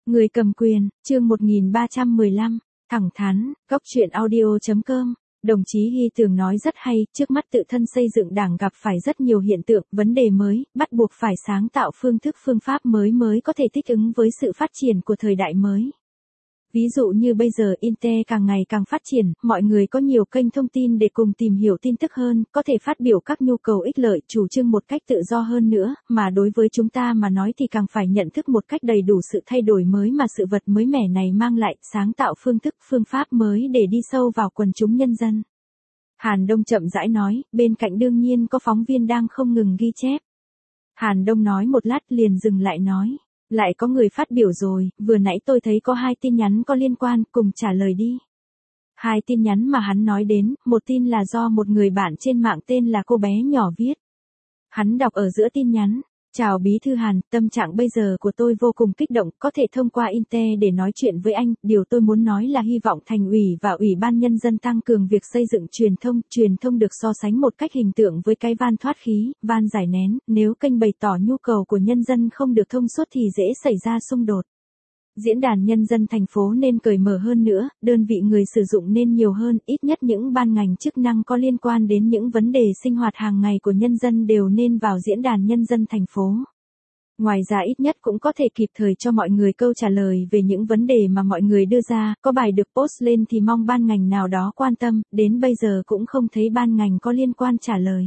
Người cầm quyền, chương 1315, thẳng thắn, góc truyện audio.com. Đồng chí Hy Tường nói rất hay, trước mắt tự thân xây dựng đảng gặp phải rất nhiều hiện tượng, vấn đề mới, bắt buộc phải sáng tạo phương thức phương pháp mới có thể thích ứng với sự phát triển của thời đại mới. Ví dụ như bây giờ Internet càng ngày càng phát triển, mọi người có nhiều kênh thông tin để cùng tìm hiểu tin tức hơn, có thể phát biểu các nhu cầu ích lợi, chủ trương một cách tự do hơn nữa, mà đối với chúng ta mà nói thì càng phải nhận thức một cách đầy đủ sự thay đổi mới mà sự vật mới mẻ này mang lại, sáng tạo phương thức phương pháp mới để đi sâu vào quần chúng nhân dân. Hàn Đông chậm rãi nói, bên cạnh đương nhiên có phóng viên đang không ngừng ghi chép. Hàn Đông nói một lát liền dừng lại nói. Lại có người phát biểu rồi, vừa nãy tôi thấy có 2 tin nhắn có liên quan, cùng trả lời đi. 2 tin nhắn mà hắn nói đến, một tin là do một người bạn trên mạng tên là cô bé nhỏ viết. Hắn đọc ở giữa tin nhắn, chào Bí thư Hàn, tâm trạng bây giờ của tôi vô cùng kích động, có thể thông qua Internet để nói chuyện với anh, điều tôi muốn nói là hy vọng Thành ủy và Ủy ban Nhân dân tăng cường việc xây dựng truyền thông được so sánh một cách hình tượng với cái van thoát khí, van giải nén, nếu kênh bày tỏ nhu cầu của nhân dân không được thông suốt thì dễ xảy ra xung đột. Diễn đàn nhân dân thành phố nên cởi mở hơn nữa, đơn vị người sử dụng nên nhiều hơn, ít nhất những ban ngành chức năng có liên quan đến những vấn đề sinh hoạt hàng ngày của nhân dân đều nên vào diễn đàn nhân dân thành phố. Ngoài ra ít nhất cũng có thể kịp thời cho mọi người câu trả lời về những vấn đề mà mọi người đưa ra, có bài được post lên thì mong ban ngành nào đó quan tâm, đến bây giờ cũng không thấy ban ngành có liên quan trả lời.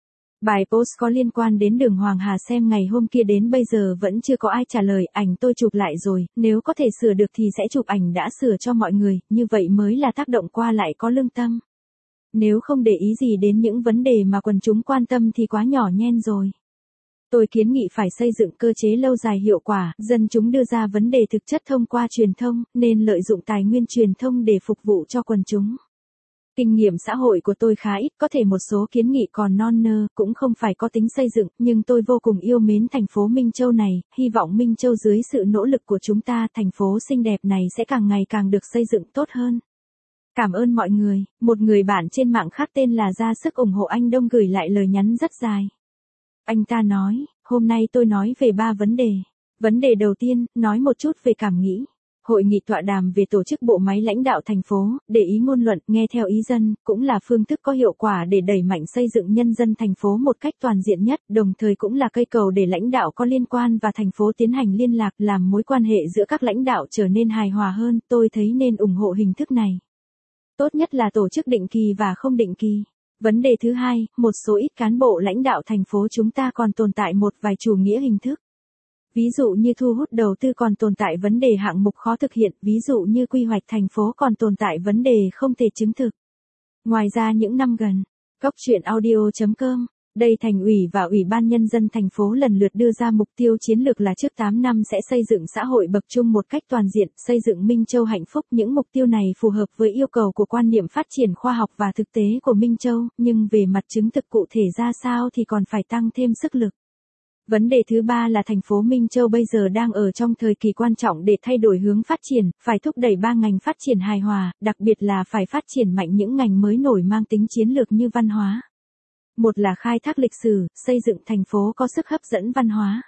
Bài post có liên quan đến đường Hoàng Hà xem ngày hôm kia đến bây giờ vẫn chưa có ai trả lời, ảnh tôi chụp lại rồi, nếu có thể sửa được thì sẽ chụp ảnh đã sửa cho mọi người, như vậy mới là tác động qua lại có lương tâm. Nếu không để ý gì đến những vấn đề mà quần chúng quan tâm thì quá nhỏ nhen rồi. Tôi kiến nghị phải xây dựng cơ chế lâu dài hiệu quả, dân chúng đưa ra vấn đề thực chất thông qua truyền thông, nên lợi dụng tài nguyên truyền thông để phục vụ cho quần chúng. Kinh nghiệm xã hội của tôi khá ít, có thể một số kiến nghị còn non nơ, cũng không phải có tính xây dựng, nhưng tôi vô cùng yêu mến thành phố Minh Châu này, hy vọng Minh Châu dưới sự nỗ lực của chúng ta, thành phố xinh đẹp này sẽ càng ngày càng được xây dựng tốt hơn. Cảm ơn mọi người, một người bạn trên mạng khác tên là ra sức ủng hộ anh Đông gửi lại lời nhắn rất dài. Anh ta nói, hôm nay tôi nói về 3 vấn đề. Vấn đề đầu tiên, nói một chút về cảm nghĩ. Hội nghị tọa đàm về tổ chức bộ máy lãnh đạo thành phố, để ý ngôn luận, nghe theo ý dân, cũng là phương thức có hiệu quả để đẩy mạnh xây dựng nhân dân thành phố một cách toàn diện nhất, đồng thời cũng là cây cầu để lãnh đạo có liên quan và thành phố tiến hành liên lạc, làm mối quan hệ giữa các lãnh đạo trở nên hài hòa hơn, tôi thấy nên ủng hộ hình thức này. Tốt nhất là tổ chức định kỳ và không định kỳ. Vấn đề thứ hai, một số ít cán bộ lãnh đạo thành phố chúng ta còn tồn tại một vài chủ nghĩa hình thức. Ví dụ như thu hút đầu tư còn tồn tại vấn đề hạng mục khó thực hiện, ví dụ như quy hoạch thành phố còn tồn tại vấn đề không thể chứng thực. Ngoài ra những năm gần, góc truyện audio.com, đây Thành ủy và Ủy ban Nhân dân thành phố lần lượt đưa ra mục tiêu chiến lược là trước 8 năm sẽ xây dựng xã hội bậc trung một cách toàn diện, xây dựng Minh Châu hạnh phúc. Những mục tiêu này phù hợp với yêu cầu của quan niệm phát triển khoa học và thực tế của Minh Châu, nhưng về mặt chứng thực cụ thể ra sao thì còn phải tăng thêm sức lực. Vấn đề thứ ba là thành phố Minh Châu bây giờ đang ở trong thời kỳ quan trọng để thay đổi hướng phát triển, phải thúc đẩy 3 ngành phát triển hài hòa, đặc biệt là phải phát triển mạnh những ngành mới nổi mang tính chiến lược như văn hóa. Một là khai thác lịch sử, xây dựng thành phố có sức hấp dẫn văn hóa.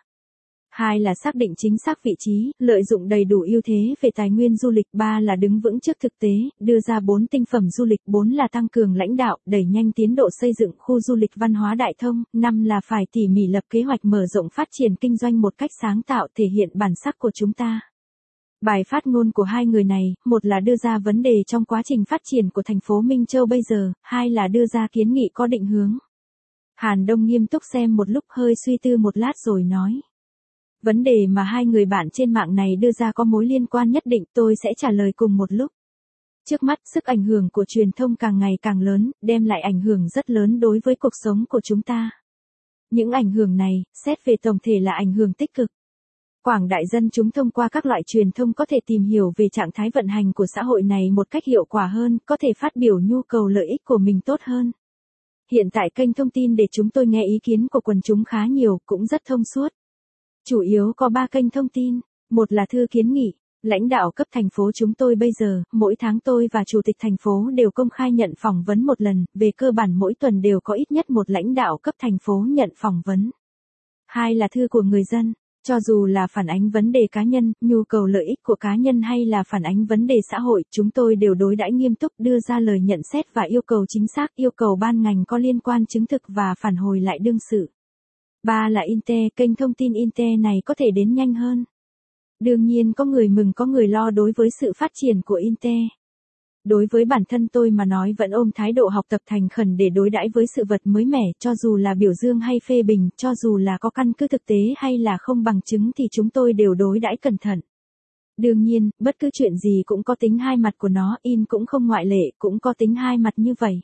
2 là xác định chính xác vị trí, lợi dụng đầy đủ ưu thế về tài nguyên du lịch. 3 là đứng vững trước thực tế, đưa ra 4 tinh phẩm du lịch. 4 là tăng cường lãnh đạo, đẩy nhanh tiến độ xây dựng khu du lịch văn hóa Đại Thông. 5 là phải tỉ mỉ lập kế hoạch mở rộng phát triển kinh doanh một cách sáng tạo, thể hiện bản sắc của chúng ta. Bài phát ngôn của 2 người này, một là đưa ra vấn đề trong quá trình phát triển của thành phố Minh Châu bây giờ, 2 là đưa ra kiến nghị có định hướng. Hàn Đông nghiêm túc xem một lúc hơi suy tư một lát rồi nói. Vấn đề mà 2 người bạn trên mạng này đưa ra có mối liên quan nhất định, tôi sẽ trả lời cùng một lúc. Trước mắt, sức ảnh hưởng của truyền thông càng ngày càng lớn, đem lại ảnh hưởng rất lớn đối với cuộc sống của chúng ta. Những ảnh hưởng này, xét về tổng thể là ảnh hưởng tích cực. Quảng đại dân chúng thông qua các loại truyền thông có thể tìm hiểu về trạng thái vận hành của xã hội này một cách hiệu quả hơn, có thể phát biểu nhu cầu lợi ích của mình tốt hơn. Hiện tại kênh thông tin để chúng tôi nghe ý kiến của quần chúng khá nhiều, cũng rất thông suốt. Chủ yếu có 3 kênh thông tin, một là thư kiến nghị, lãnh đạo cấp thành phố chúng tôi bây giờ, mỗi tháng tôi và chủ tịch thành phố đều công khai nhận phỏng vấn một lần, về cơ bản mỗi tuần đều có ít nhất một lãnh đạo cấp thành phố nhận phỏng vấn. 2 là thư của người dân, Cho dù là phản ánh vấn đề cá nhân, nhu cầu lợi ích của cá nhân hay là phản ánh vấn đề xã hội, chúng tôi đều đối đãi nghiêm túc, đưa ra lời nhận xét và yêu cầu chính xác, yêu cầu ban ngành có liên quan chứng thực và phản hồi lại đương sự. 3 là Inte, kênh thông tin Inte này có thể đến nhanh hơn. Đương nhiên có người mừng có người lo đối với sự phát triển của Inte. Đối với bản thân tôi mà nói vẫn ôm thái độ học tập thành khẩn để đối đãi với sự vật mới mẻ, cho dù là biểu dương hay phê bình, cho dù là có căn cứ thực tế hay là không bằng chứng thì chúng tôi đều đối đãi cẩn thận. Đương nhiên, bất cứ chuyện gì cũng có tính hai mặt của nó, in cũng không ngoại lệ, cũng có tính hai mặt như vậy.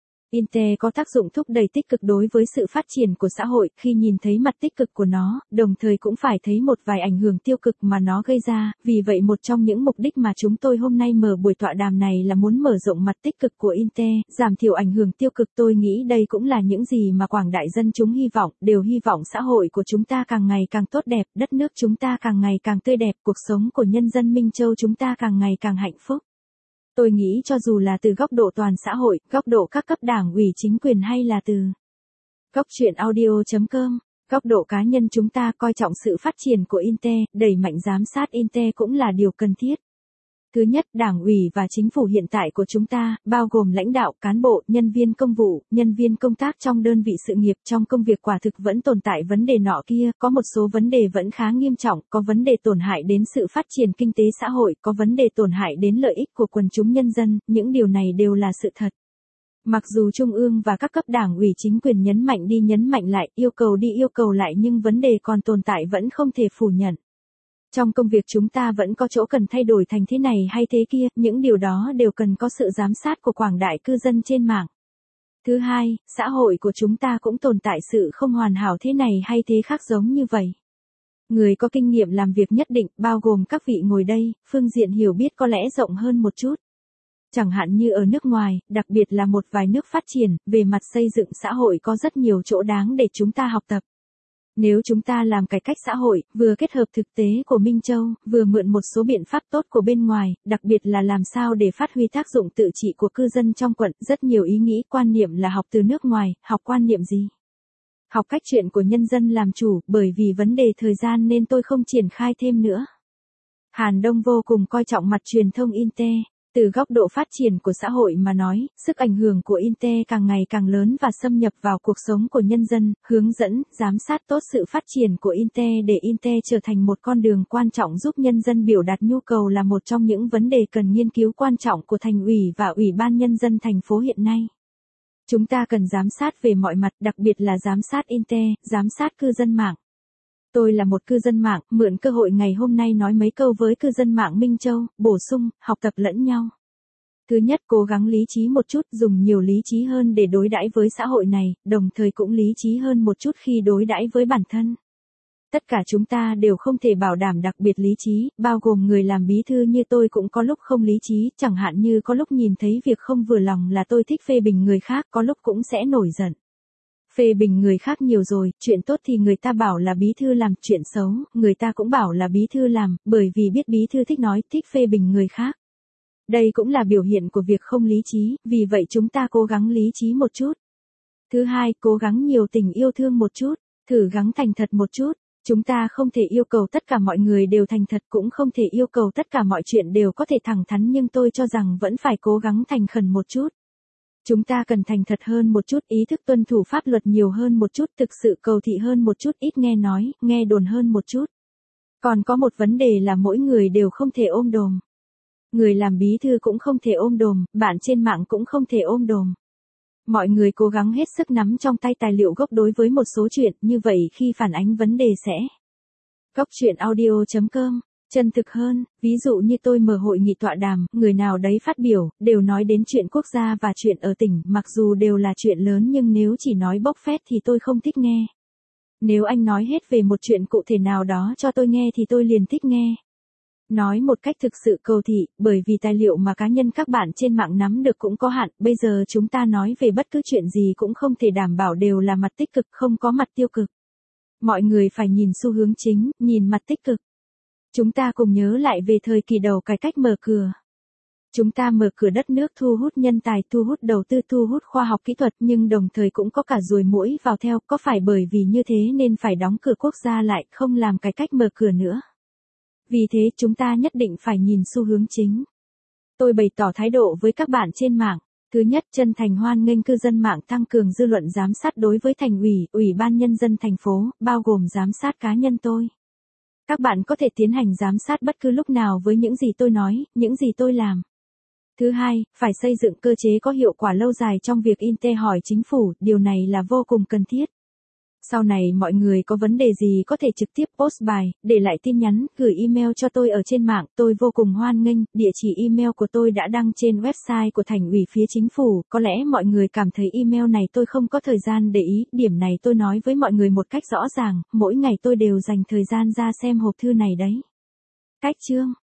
Inte có tác dụng thúc đẩy tích cực đối với sự phát triển của xã hội, khi nhìn thấy mặt tích cực của nó, đồng thời cũng phải thấy một vài ảnh hưởng tiêu cực mà nó gây ra, vì vậy một trong những mục đích mà chúng tôi hôm nay mở buổi tọa đàm này là muốn mở rộng mặt tích cực của Inte, giảm thiểu ảnh hưởng tiêu cực. Tôi nghĩ đây cũng là những gì mà quảng đại dân chúng hy vọng, đều hy vọng xã hội của chúng ta càng ngày càng tốt đẹp, đất nước chúng ta càng ngày càng tươi đẹp, cuộc sống của nhân dân Minh Châu chúng ta càng ngày càng hạnh phúc. Tôi nghĩ cho dù là từ góc độ toàn xã hội, góc độ các cấp đảng ủy chính quyền hay là từ góc truyện audio.com, góc độ cá nhân chúng ta coi trọng sự phát triển của Inte, đẩy mạnh giám sát Inte cũng là điều cần thiết. Thứ nhất, đảng ủy và chính phủ hiện tại của chúng ta, bao gồm lãnh đạo, cán bộ, nhân viên công vụ, nhân viên công tác trong đơn vị sự nghiệp, trong công việc quả thực vẫn tồn tại vấn đề nọ kia, có một số vấn đề vẫn khá nghiêm trọng, có vấn đề tổn hại đến sự phát triển kinh tế xã hội, có vấn đề tổn hại đến lợi ích của quần chúng nhân dân, những điều này đều là sự thật. Mặc dù Trung ương và các cấp đảng ủy chính quyền nhấn mạnh đi nhấn mạnh lại, yêu cầu đi yêu cầu lại nhưng vấn đề còn tồn tại vẫn không thể phủ nhận. Trong công việc chúng ta vẫn có chỗ cần thay đổi thành thế này hay thế kia, những điều đó đều cần có sự giám sát của quảng đại cư dân trên mạng. Thứ hai, xã hội của chúng ta cũng tồn tại sự không hoàn hảo thế này hay thế khác giống như vậy. Người có kinh nghiệm làm việc nhất định, bao gồm các vị ngồi đây, phương diện hiểu biết có lẽ rộng hơn một chút. Chẳng hạn như ở nước ngoài, đặc biệt là một vài nước phát triển, về mặt xây dựng xã hội có rất nhiều chỗ đáng để chúng ta học tập. Nếu chúng ta làm cải cách xã hội, vừa kết hợp thực tế của Minh Châu, vừa mượn một số biện pháp tốt của bên ngoài, đặc biệt là làm sao để phát huy tác dụng tự trị của cư dân trong quận, rất nhiều ý nghĩ quan niệm là học từ nước ngoài, học quan niệm gì? Học cách chuyện của nhân dân làm chủ, bởi vì vấn đề thời gian nên tôi không triển khai thêm nữa. Hàn Đông vô cùng coi trọng mặt truyền thông Inte. Từ góc độ phát triển của xã hội mà nói, sức ảnh hưởng của Inte càng ngày càng lớn và xâm nhập vào cuộc sống của nhân dân, hướng dẫn, giám sát tốt sự phát triển của Inte để Inte trở thành một con đường quan trọng giúp nhân dân biểu đạt nhu cầu là một trong những vấn đề cần nghiên cứu quan trọng của thành ủy và ủy ban nhân dân thành phố hiện nay. Chúng ta cần giám sát về mọi mặt, đặc biệt là giám sát Inte, giám sát cư dân mạng. Tôi là một cư dân mạng, mượn cơ hội ngày hôm nay nói mấy câu với cư dân mạng Minh Châu, bổ sung, học tập lẫn nhau. Thứ nhất, cố gắng lý trí một chút, dùng nhiều lý trí hơn để đối đãi với xã hội này, đồng thời cũng lý trí hơn một chút khi đối đãi với bản thân. Tất cả chúng ta đều không thể bảo đảm đặc biệt lý trí, bao gồm người làm bí thư như tôi cũng có lúc không lý trí, chẳng hạn như có lúc nhìn thấy việc không vừa lòng là tôi thích phê bình người khác, có lúc cũng sẽ nổi giận. Phê bình người khác nhiều rồi, chuyện tốt thì người ta bảo là bí thư làm, chuyện xấu, người ta cũng bảo là bí thư làm, bởi vì biết bí thư thích nói, thích phê bình người khác. Đây cũng là biểu hiện của việc không lý trí, vì vậy chúng ta cố gắng lý trí một chút. Thứ hai, cố gắng nhiều tình yêu thương một chút, thử gắng thành thật một chút. Chúng ta không thể yêu cầu tất cả mọi người đều thành thật, cũng không thể yêu cầu tất cả mọi chuyện đều có thể thẳng thắn, nhưng tôi cho rằng vẫn phải cố gắng thành khẩn một chút. Chúng ta cần thành thật hơn một chút, ý thức tuân thủ pháp luật nhiều hơn một chút, thực sự cầu thị hơn một chút, ít nghe nói, nghe đồn hơn một chút. Còn có một vấn đề là mỗi người đều không thể ôm đồm. Người làm bí thư cũng không thể ôm đồm, bạn trên mạng cũng không thể ôm đồm. Mọi người cố gắng hết sức nắm trong tay tài liệu gốc đối với một số chuyện, như vậy khi phản ánh vấn đề sẽ góc truyện audio.com chân thực hơn. Ví dụ như tôi mở hội nghị tọa đàm, người nào đấy phát biểu, đều nói đến chuyện quốc gia và chuyện ở tỉnh, mặc dù đều là chuyện lớn nhưng nếu chỉ nói bốc phét thì tôi không thích nghe. Nếu anh nói hết về một chuyện cụ thể nào đó cho tôi nghe thì tôi liền thích nghe. Nói một cách thực sự cầu thị, bởi vì tài liệu mà cá nhân các bạn trên mạng nắm được cũng có hạn, bây giờ chúng ta nói về bất cứ chuyện gì cũng không thể đảm bảo đều là mặt tích cực, không có mặt tiêu cực. Mọi người phải nhìn xu hướng chính, nhìn mặt tích cực. Chúng ta cùng nhớ lại về thời kỳ đầu cải cách mở cửa. Chúng ta mở cửa đất nước thu hút nhân tài, thu hút đầu tư, thu hút khoa học kỹ thuật nhưng đồng thời cũng có cả ruồi muỗi vào theo, có phải bởi vì như thế nên phải đóng cửa quốc gia lại, không làm cái cách mở cửa nữa. Vì thế chúng ta nhất định phải nhìn xu hướng chính. Tôi bày tỏ thái độ với các bạn trên mạng. Thứ nhất, chân thành hoan nghênh cư dân mạng tăng cường dư luận giám sát đối với thành ủy, ủy ban nhân dân thành phố, bao gồm giám sát cá nhân tôi. Các bạn có thể tiến hành giám sát bất cứ lúc nào với những gì tôi nói, những gì tôi làm. Thứ hai, phải xây dựng cơ chế có hiệu quả lâu dài trong việc intel hỏi chính phủ, điều này là vô cùng cần thiết. Sau này mọi người có vấn đề gì có thể trực tiếp post bài, để lại tin nhắn, gửi email cho tôi ở trên mạng, tôi vô cùng hoan nghênh, địa chỉ email của tôi đã đăng trên website của thành ủy phía chính phủ, có lẽ mọi người cảm thấy email này tôi không có thời gian để ý, điểm này tôi nói với mọi người một cách rõ ràng, mỗi ngày tôi đều dành thời gian ra xem hộp thư này đấy. Cách chương